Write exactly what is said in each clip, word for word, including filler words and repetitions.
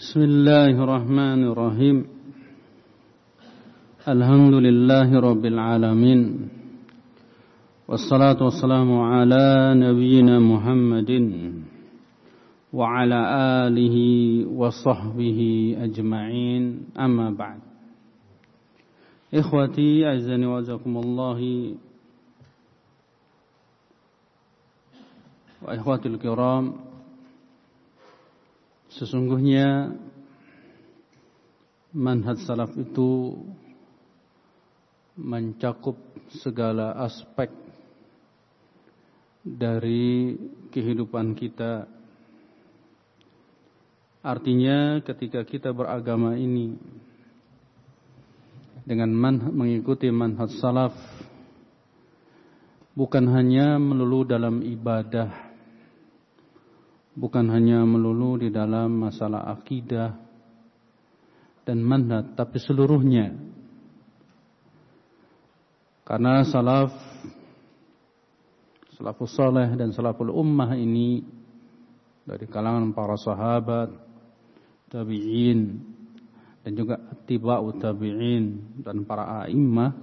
Bismillahirrahmanirrahim. Alhamdulillahirabbil alamin. Wassalatu wassalamu ala nabiyyina Muhammadin wa ala alihi wa sahbihi ajma'in. Amma ba'd. Ikhwati azzani wa azakumullah wa ikhwatul kiram, sesungguhnya manhaj salaf itu mencakup segala aspek dari kehidupan kita. Artinya ketika kita beragama ini dengan man- mengikuti manhaj salaf, bukan hanya melulu dalam ibadah, bukan hanya melulu di dalam masalah akidah dan manhaj, tapi seluruhnya. Karena salaf, salafus saleh dan salaful ummah ini dari kalangan para sahabat, tabi'in, dan juga attiba'ut tabi'in dan para a'immah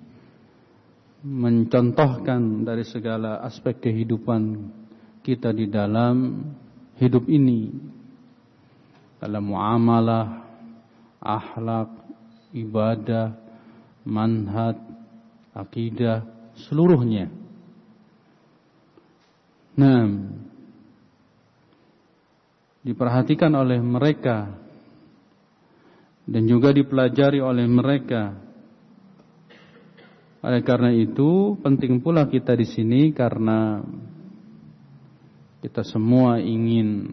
mencontohkan dari segala aspek kehidupan kita di dalam hidup ini, dalam muamalah, akhlak, ibadah, manhaj, akidah, seluruhnya. Nah, diperhatikan oleh mereka dan juga dipelajari oleh mereka. Oleh karena itu, penting pula kita di sini karena kita semua ingin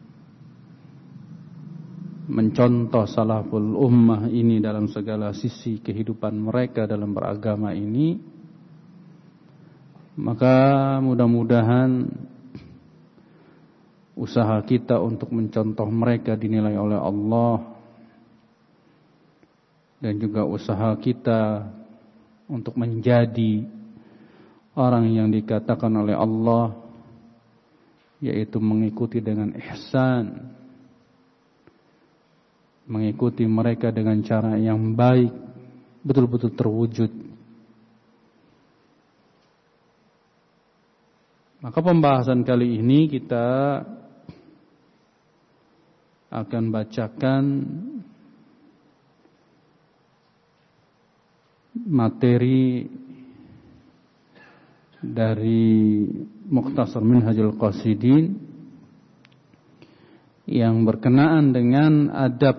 mencontoh salaful ummah ini dalam segala sisi kehidupan mereka dalam beragama ini. Maka mudah-mudahan usaha kita untuk mencontoh mereka dinilai oleh Allah, dan juga usaha kita untuk menjadi orang yang dikatakan oleh Allah, yaitu mengikuti dengan ihsan, mengikuti mereka dengan cara yang baik, betul-betul terwujud. Maka pembahasan kali ini kita akan bacakan materi dari Mukhtasar Minhajul Qasidin yang berkenaan dengan adab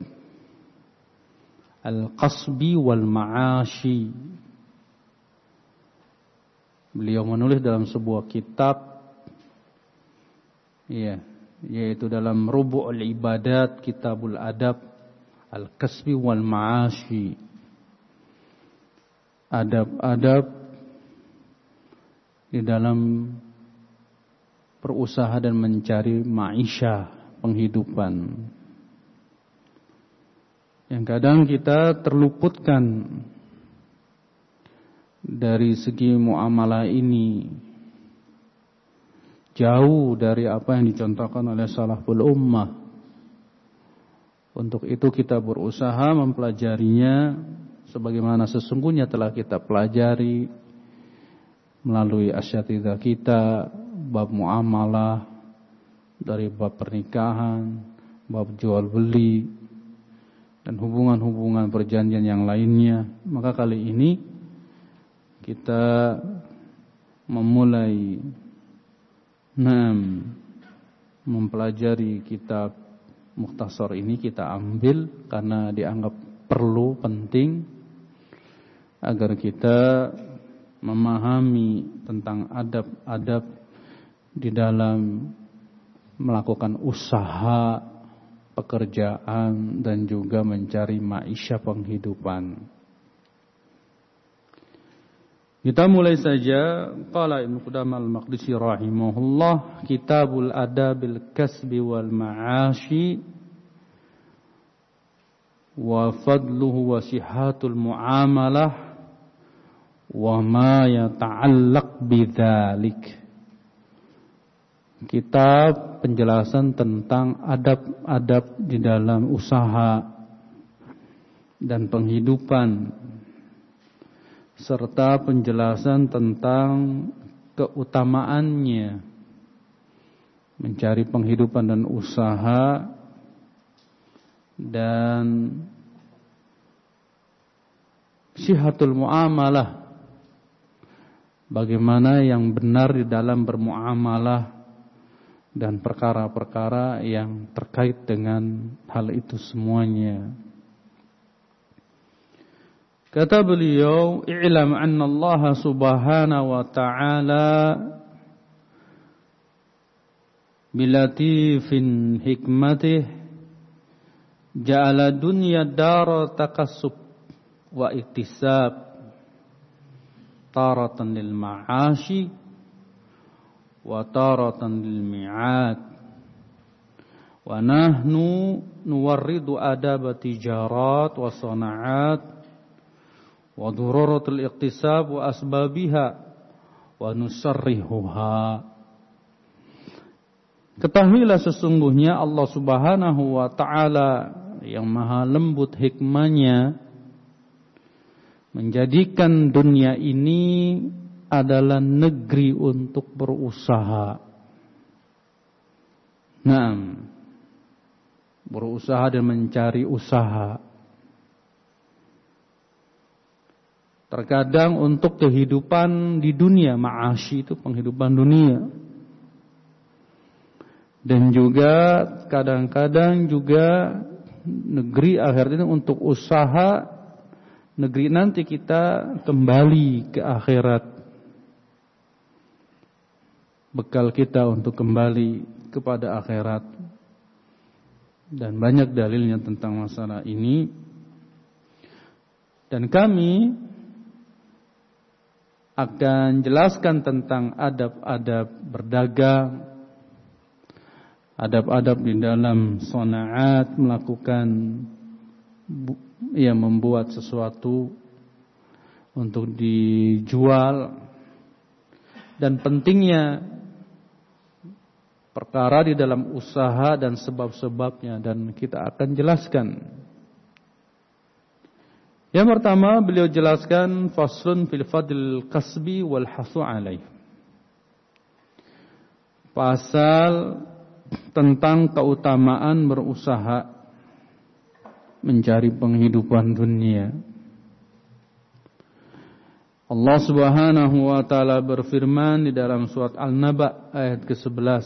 al-qasbi wal ma'ashi. Beliau menulis dalam sebuah kitab, ya, yaitu dalam Rubu'ul Ibadat, Kitabul Adab, al-qasbi wal ma'ashi. Adab-adab di dalam berusaha dan mencari maisha, penghidupan, yang kadang kita terluputkan dari segi muamalah ini, jauh dari apa yang dicontohkan oleh salaful ummah. Untuk itu kita berusaha mempelajarinya sebagaimana sesungguhnya telah kita pelajari melalui asyatidzah kita, bab muamalah, dari bab pernikahan, bab jual beli, dan hubungan-hubungan perjanjian yang lainnya. Maka kali ini kita memulai enam mempelajari kitab Mukhtasar ini, kita ambil karena dianggap perlu, penting, agar kita memahami tentang adab-adab di dalam melakukan usaha, pekerjaan, dan juga mencari maisha, penghidupan. Kita mulai saja. Qala Ibnu Qudamah al-Maqdisi rahimahullah, Kitabul Adabil Kasbi wal Ma'ashi wa fadluhu wa sihatul muamalah wa ma yata'allaq bidzalik. kitab penjelasan tentang adab-adab di dalam usaha dan penghidupan, serta penjelasan tentang keutamaannya mencari penghidupan dan usaha, dan sihatul muamalah, bagaimana yang benar di dalam bermuamalah dan perkara-perkara yang terkait dengan hal itu semuanya. Kata beliau, "I'lam anna Allah subhanahu wa ta'ala bilatifin hikmatih ja'ala dunya dara takassub wa iktisab taratan lil ma'ashi wa taratan lil mi'ad wa nahnu nuwarridu adab tijarat wa sana'at wa dururatul iktisab wa asbabiha wa nusarrihuha." Ketahuilah sesungguhnya Allah subhanahu wa ta'ala yang maha lembut hikmahnya menjadikan dunia ini adalah negeri untuk berusaha. Nah, berusaha dan mencari usaha. Terkadang untuk kehidupan di dunia, ma'ashi itu penghidupan dunia. Dan juga kadang-kadang juga negeri akhirat ini untuk usaha, negeri nanti kita kembali ke akhirat, bekal kita untuk kembali kepada akhirat. Dan banyak dalilnya tentang masalah ini. Dan kami akan jelaskan tentang adab-adab berdagang, adab-adab di dalam sana'at, melakukan ya membuat sesuatu untuk dijual, dan pentingnya perkara di dalam usaha dan sebab-sebabnya, dan kita akan jelaskan. Yang pertama beliau jelaskan faslun fil fadl kasbi wal hasu alaih. Pasal tentang keutamaan berusaha mencari penghidupan dunia. Allah Subhanahu wa taala berfirman di dalam surat Al-Naba ayat ke sebelas.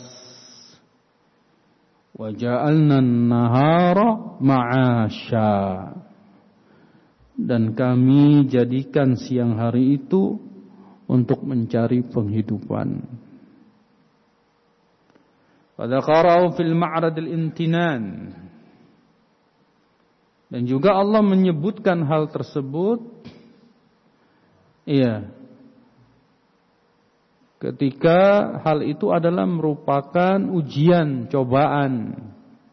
Wa ja'alna an-nahara ma'asya. Dan kami jadikan siang hari itu untuk mencari penghidupan. Fadzakarau fil ma'radil imtinan. Dan juga Allah menyebutkan hal tersebut, iya, ketika hal itu adalah merupakan ujian, cobaan.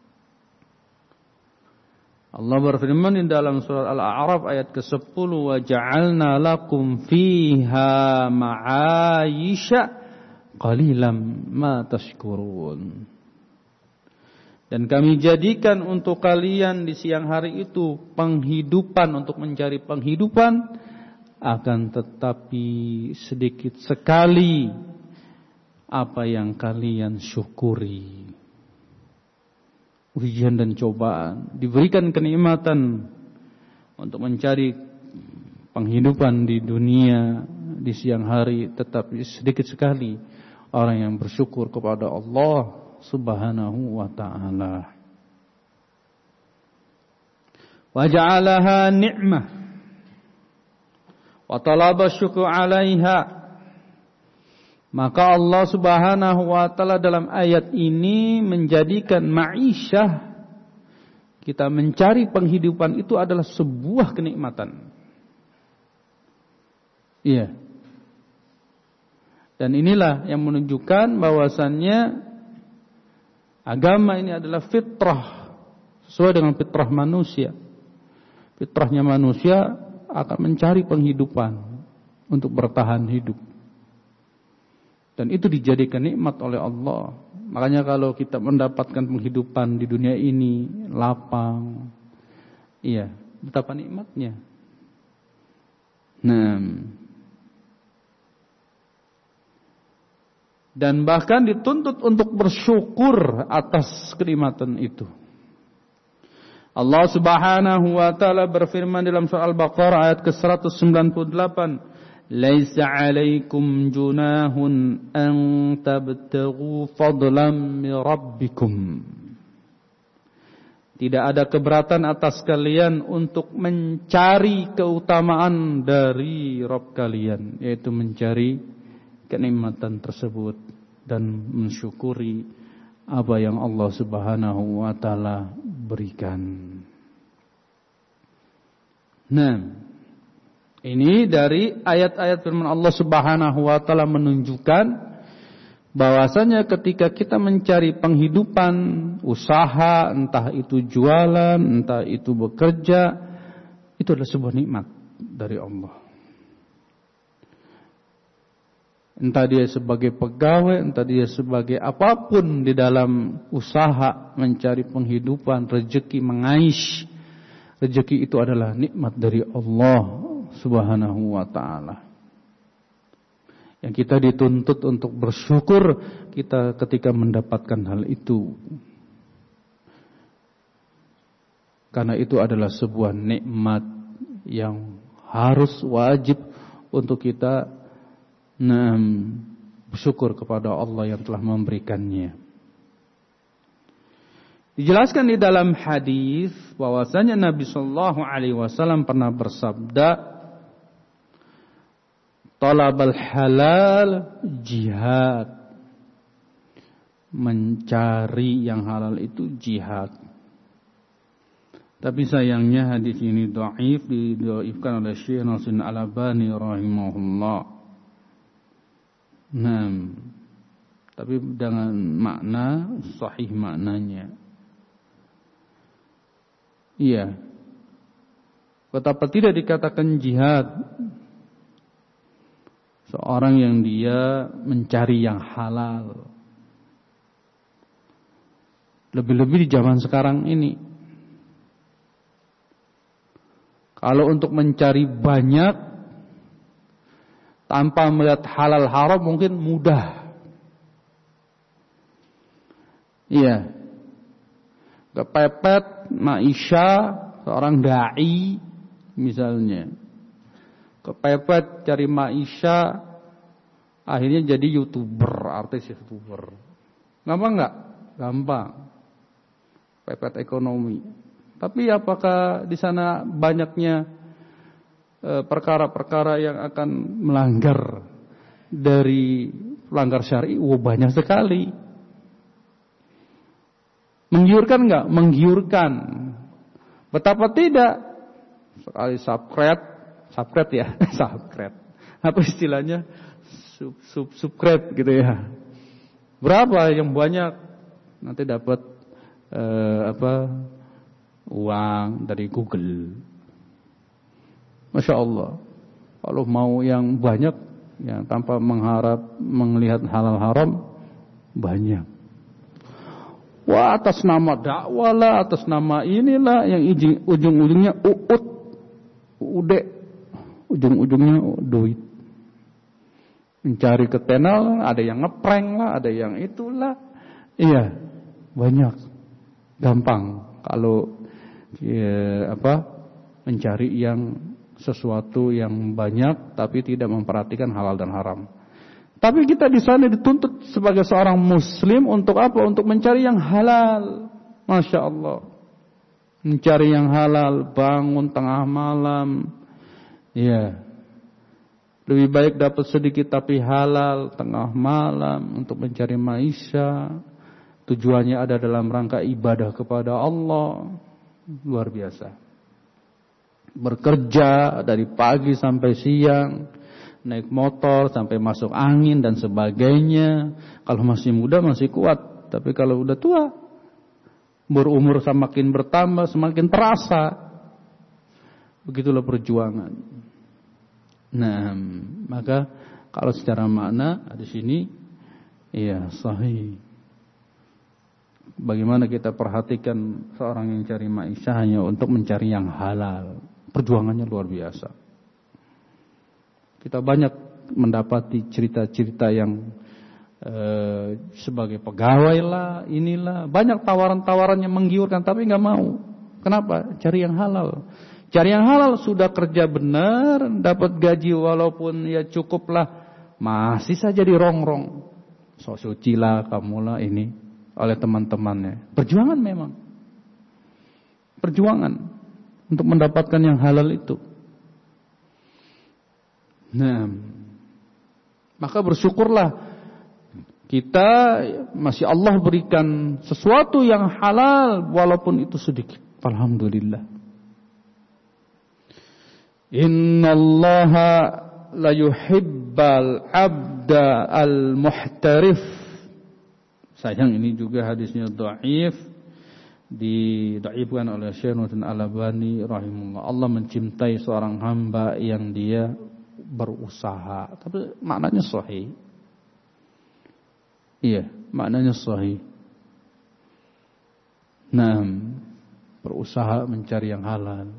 Allah berfirman di dalam surat Al-A'raf ayat ke sepuluh, wa ja'alna lakum fiha ma'ayisha qalilan ma tashkurun. Dan kami jadikan untuk kalian di siang hari itu penghidupan, untuk mencari penghidupan, akan tetapi sedikit sekali apa yang kalian syukuri. Ujian dan cobaan, diberikan kenikmatan untuk mencari penghidupan di dunia di siang hari, tetapi sedikit sekali orang yang bersyukur kepada Allah Subhanahu wa ta'ala. Wa ja'alaha ni'mah wa talaba syukur 'alaiha. Maka Allah Subhanahu wa ta'ala dalam ayat ini menjadikan ma'isyah, kita mencari penghidupan itu adalah sebuah kenikmatan. Iya. Dan inilah yang menunjukkan bahwasannya agama ini adalah fitrah, sesuai dengan fitrah manusia. Fitrahnya manusia akan mencari penghidupan untuk bertahan hidup. Dan itu dijadikan nikmat oleh Allah. Makanya kalau kita mendapatkan penghidupan di dunia ini lapang, iya, betapa nikmatnya. Nah, dan bahkan dituntut untuk bersyukur atas kenikmatan itu. Allah Subhanahu wa taala berfirman dalam surah Al-Baqarah ayat ke seratus sembilan puluh delapan, "Laisa 'alaikum junahun an tabtaghu fadlan min rabbikum." Tidak ada keberatan atas kalian untuk mencari keutamaan dari Rabb kalian, yaitu mencari kenikmatan tersebut dan mensyukuri apa yang Allah Subhanahu wa taala berikan. Nah, ini dari ayat-ayat firman Allah Subhanahu wa taala menunjukkan bahwasanya ketika kita mencari penghidupan, usaha, entah itu jualan, entah itu bekerja, itu adalah sebuah nikmat dari Allah. Entah dia sebagai pegawai, entah dia sebagai apapun di dalam usaha mencari penghidupan, rezeki, mengais. Rezeki itu adalah nikmat dari Allah Subhanahu wa taala. Yang kita dituntut untuk bersyukur kita ketika mendapatkan hal itu. Karena itu adalah sebuah nikmat yang harus wajib untuk kita nah, bersyukur kepada Allah yang telah memberikannya. Dijelaskan di dalam hadis bahwasanya Nabi Shallallahu Alaihi Wasallam pernah bersabda, "Talabal halal jihad." Mencari yang halal itu jihad. Tapi sayangnya hadis ini dhaif, didhaifkan oleh Syekh Nasruddin Al-Albani rahimahullah. Nah, tapi dengan makna sahih maknanya. Iya. Betapa tidak dikatakan jihad seorang yang dia mencari yang halal. Lebih-lebih di zaman sekarang ini. Kalau untuk mencari banyak tanpa melihat halal haram mungkin mudah. Iya. Kepepet maisha seorang dai misalnya. Kepepet cari maisha akhirnya jadi YouTuber, artis YouTuber. Gampang enggak? Gampang. Pepet ekonomi. Tapi apakah di sana banyaknya perkara-perkara yang akan melanggar dari pelanggar syar'i? Wah, banyak sekali. Menggiurkan enggak? Menggiurkan. Betapa tidak? Sekali subscribe, subscribe ya, subscribe. Apa istilahnya? Sub, sub, subscribe gitu ya. Berapa yang banyak? Nanti dapat eh, apa? Uang dari Google. Masya Allah. Kalau mau yang banyak, ya, tanpa mengharap melihat halal haram, banyak. Wah, atas nama dakwah lah, atas nama inilah, yang ujung-ujungnya uut, ude, ujung-ujungnya duit. Mencari ketenal, ada yang ngeprank lah, ada yang itulah. Iya, banyak, gampang. Kalau ya, apa, mencari yang sesuatu yang banyak tapi tidak memperhatikan halal dan haram. Tapi kita di sana dituntut sebagai seorang muslim untuk apa? Untuk mencari yang halal. Masya Allah. Mencari yang halal, bangun tengah malam. Ya. Lebih baik dapat sedikit tapi halal tengah malam untuk mencari maisha. Tujuannya ada dalam rangka ibadah kepada Allah. Luar biasa. Bekerja dari pagi sampai siang, naik motor sampai masuk angin dan sebagainya. Kalau masih muda masih kuat, tapi kalau udah tua, berumur semakin bertambah, semakin terasa. Begitulah perjuangan. Nah, maka kalau secara makna di sini, iya sahih. Bagaimana kita perhatikan seorang yang cari ma'isyahnya untuk mencari yang halal. Perjuangannya luar biasa. Kita banyak mendapati cerita-cerita yang eh, sebagai pegawai lah, inilah. Banyak tawaran-tawaran yang menggiurkan tapi gak mau. Kenapa? Cari yang halal. Cari yang halal, sudah kerja benar, dapat gaji walaupun ya cukuplah, masih saja dirongrong. So suci lah kamulah ini oleh teman-temannya. Perjuangan memang. Perjuangan untuk mendapatkan yang halal itu. Nah, maka bersyukurlah kita masih Allah berikan sesuatu yang halal walaupun itu sedikit. Alhamdulillah. Innallaha la yuhibbal abda al-muhtarif. Sayang ini juga hadisnya dhaif, didhaifkan oleh Syekh Nuruddin Al-Albani rahimahullah. Allah mencintai seorang hamba yang dia berusaha, tapi maknanya sahih. Iya, maknanya sahih. Nah, berusaha mencari yang halal.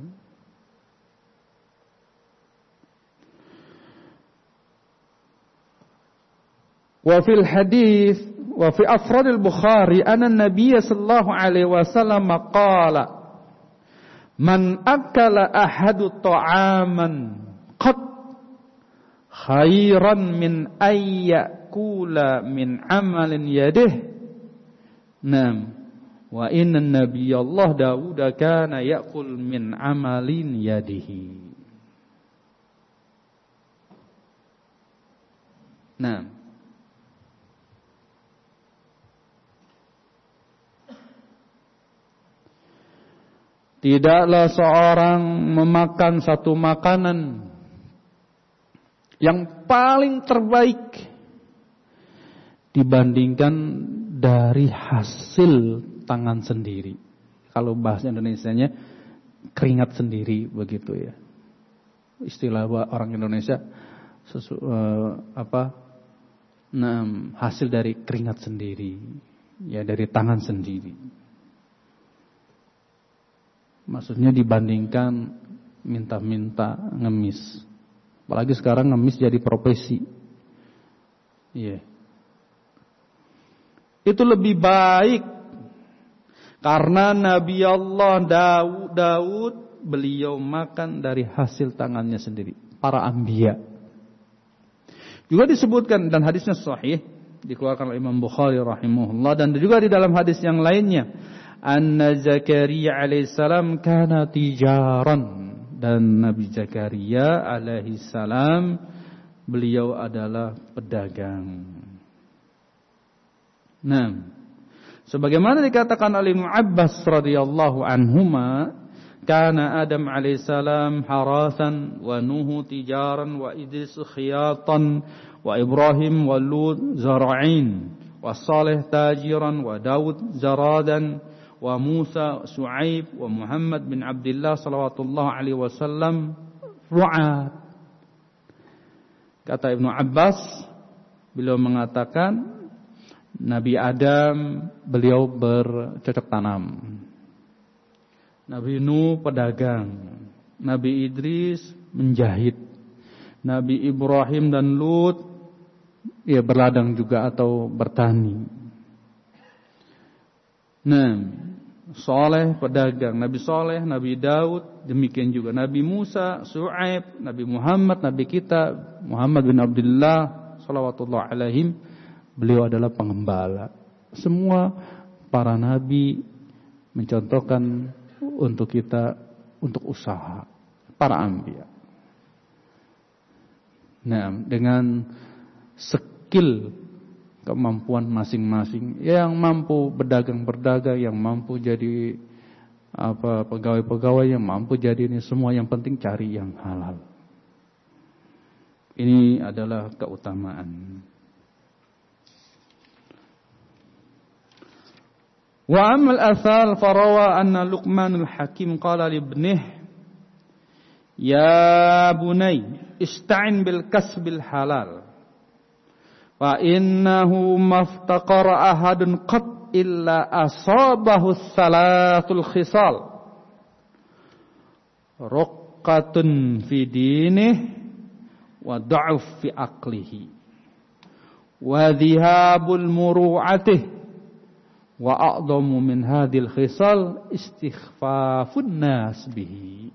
Wa fil hadis wa fi afrad al-Bukhari anna an-nabiy sallallahu alaihi wasallam qala man akala ahadu ta'aman qad khairan min ayyakula min amalin yadih. Naam. Wa inna nabiyya Allah Dawud kana ya'kul min amalin yadihi. Naam. Tidaklah seorang memakan satu makanan yang paling terbaik dibandingkan dari hasil tangan sendiri. Kalau bahasa Indonesianya keringat sendiri begitu ya. Istilah orang Indonesia sesu, uh, apa? Nah, hasil dari keringat sendiri, ya dari tangan sendiri. Maksudnya dibandingkan minta-minta ngemis. Apalagi sekarang ngemis jadi profesi. Iya. Itu lebih baik. Karena Nabi Allah Daud, Daud beliau makan dari hasil tangannya sendiri. Para anbiya. Juga disebutkan dan hadisnya sahih, dikeluarkan oleh Imam Bukhari rahimahullah, dan juga di dalam hadis yang lainnya, anna Zakaria alaihissalam kana tijaran, dan Nabi Zakaria alaihissalam beliau adalah pedagang. Nah, sebagaimana dikatakan oleh Ibnu Abbas radhiyallahu anhuma, kana Adam alaihissalam harasan wa Nuhu tijaran wa Idris khiyatan wa Ibrahim wa Lut zara'in wa Saleh tajiran wa Daud zaradan wa Musa Su'aib wa Muhammad bin Abdullah sallallahu alaihi wasallam ru'at. Kata Ibnu Abbas, beliau mengatakan Nabi Adam beliau bercocok tanam, Nabi Nuh pedagang, Nabi Idris menjahit, Nabi Ibrahim dan Lut ya berladang juga atau bertani. Nah, Saleh pedagang, Nabi Saleh, Nabi Daud, demikian juga Nabi Musa, Su'aib, Nabi Muhammad, Nabi kita Muhammad bin Abdullah sallallahu alaihim, beliau adalah pengembala. Semua para nabi mencontohkan untuk kita untuk usaha, para anbiya. Nah, dengan skill kemampuan masing-masing, yang mampu berdagang-berdagang, yang mampu jadi apa pegawai-pegawai, yang mampu jadi ini semua, yang penting cari yang halal. Ini adalah keutamaan. Wa amal athal farawa anna Luqmanul Hakim qala li ibnihi ya bunay ista'in bil kasbil halal wa innahu maftaqara ahadun qat illa asabahu salatul khisal. Ruqqatun fi dinih wa da'uf fi aqlihi wa dhihabul muru'atih wa a'dhamu min hadhil khisal istighfafun nas bihi.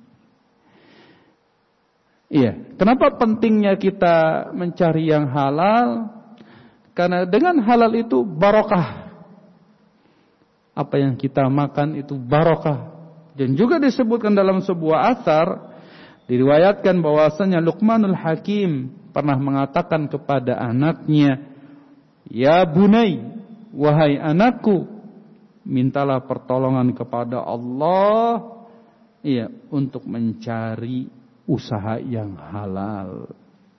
Iya, kenapa pentingnya kita mencari yang halal? Karena dengan halal itu barokah. Apa yang kita makan itu barokah. Dan juga disebutkan dalam sebuah atsar, diriwayatkan bahwasanya Luqmanul Hakim pernah mengatakan kepada anaknya, "Ya bunai, wahai anakku, mintalah pertolongan kepada Allah, iya, untuk mencari usaha yang halal.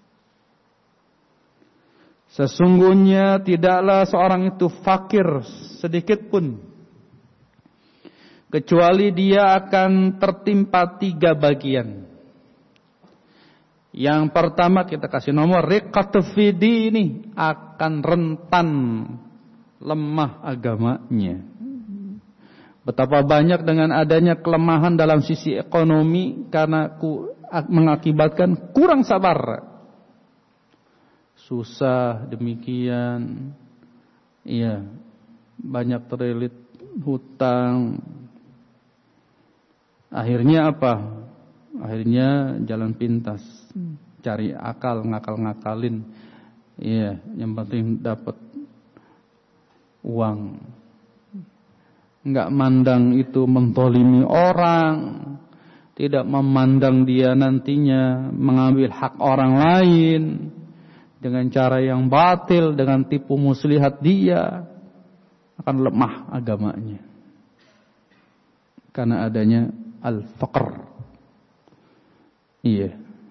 Sesungguhnya tidaklah seorang itu fakir sedikit pun, kecuali dia akan tertimpa tiga bagian. Yang pertama kita kasih nomor, riqatu fi dini, akan rentan lemah agamanya. Betapa banyak dengan adanya kelemahan dalam sisi ekonomi karena ku, mengakibatkan kurang sabar. Susah demikian. Iya, banyak terlilit hutang. Akhirnya apa? Akhirnya jalan pintas, cari akal, ngakal-ngakalin. Iya, yang penting dapat uang. Enggak mandang itu mentolimi orang, tidak memandang dia nantinya mengambil hak orang lain dengan cara yang batil, dengan tipu muslihat, dia akan lemah agamanya karena adanya al-faqr. Iya.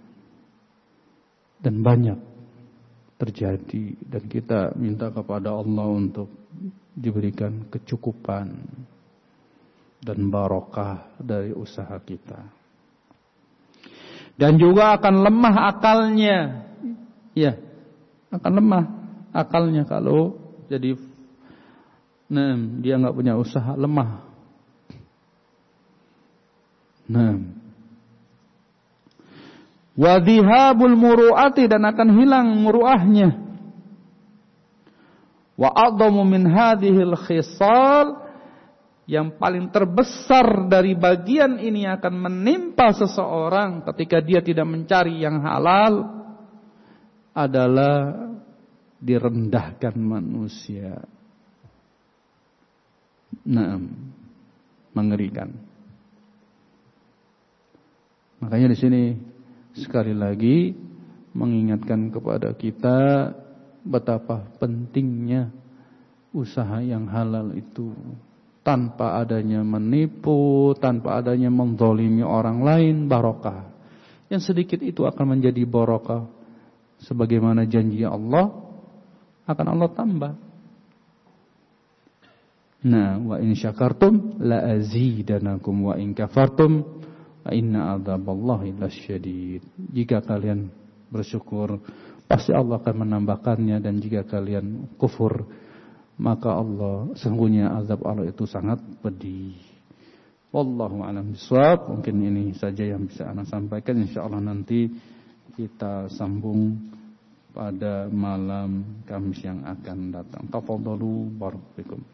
Dan banyak terjadi, dan kita minta kepada Allah untuk diberikan kecukupan dan barokah dari usaha kita. Dan juga akan lemah akalnya. Ya, akan lemah akalnya kalau jadi nah, dia enggak punya usaha, lemah. Nah, wa dhihabul muru'ati, dan akan hilang muruahnya. Wa a'dhamu min hadhil khisal, yang paling terbesar dari bagian ini akan menimpa seseorang ketika dia tidak mencari yang halal adalah direndahkan manusia. Nah, mengerikan. Makanya di sini sekali lagi mengingatkan kepada kita betapa pentingnya usaha yang halal itu, tanpa adanya menipu, tanpa adanya menzalimi orang lain, barokah. Yang sedikit itu akan menjadi barokah, sebagaimana janji Allah akan Allah tambah. Nah, wa in syakartum la azidanakum wa in kafartum wa inna adzaballahi lasyadid. Jika kalian bersyukur, pasti Allah akan menambahkannya, dan jika kalian kufur, maka Allah, sesungguhnya azab Allah itu sangat pedih. Wallahu a'lam bishawab. Mungkin ini saja yang bisa ana sampaikan. Insyaallah nanti kita sambung pada malam Kamis yang akan datang. Tafadhalu barakallahu fikum.